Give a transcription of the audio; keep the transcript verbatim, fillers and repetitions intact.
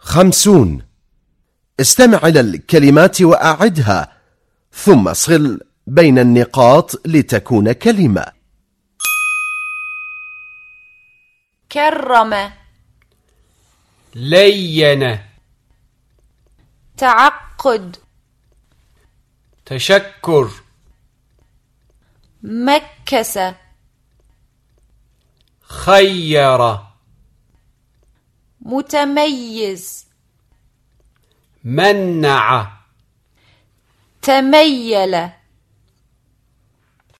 خمسون. استمع إلى الكلمات وأعدها ثم صل بين النقاط لتكون كلمة. كرم، لين، تعقد، تشكر، مكس، خير، متميز، منع، تميل،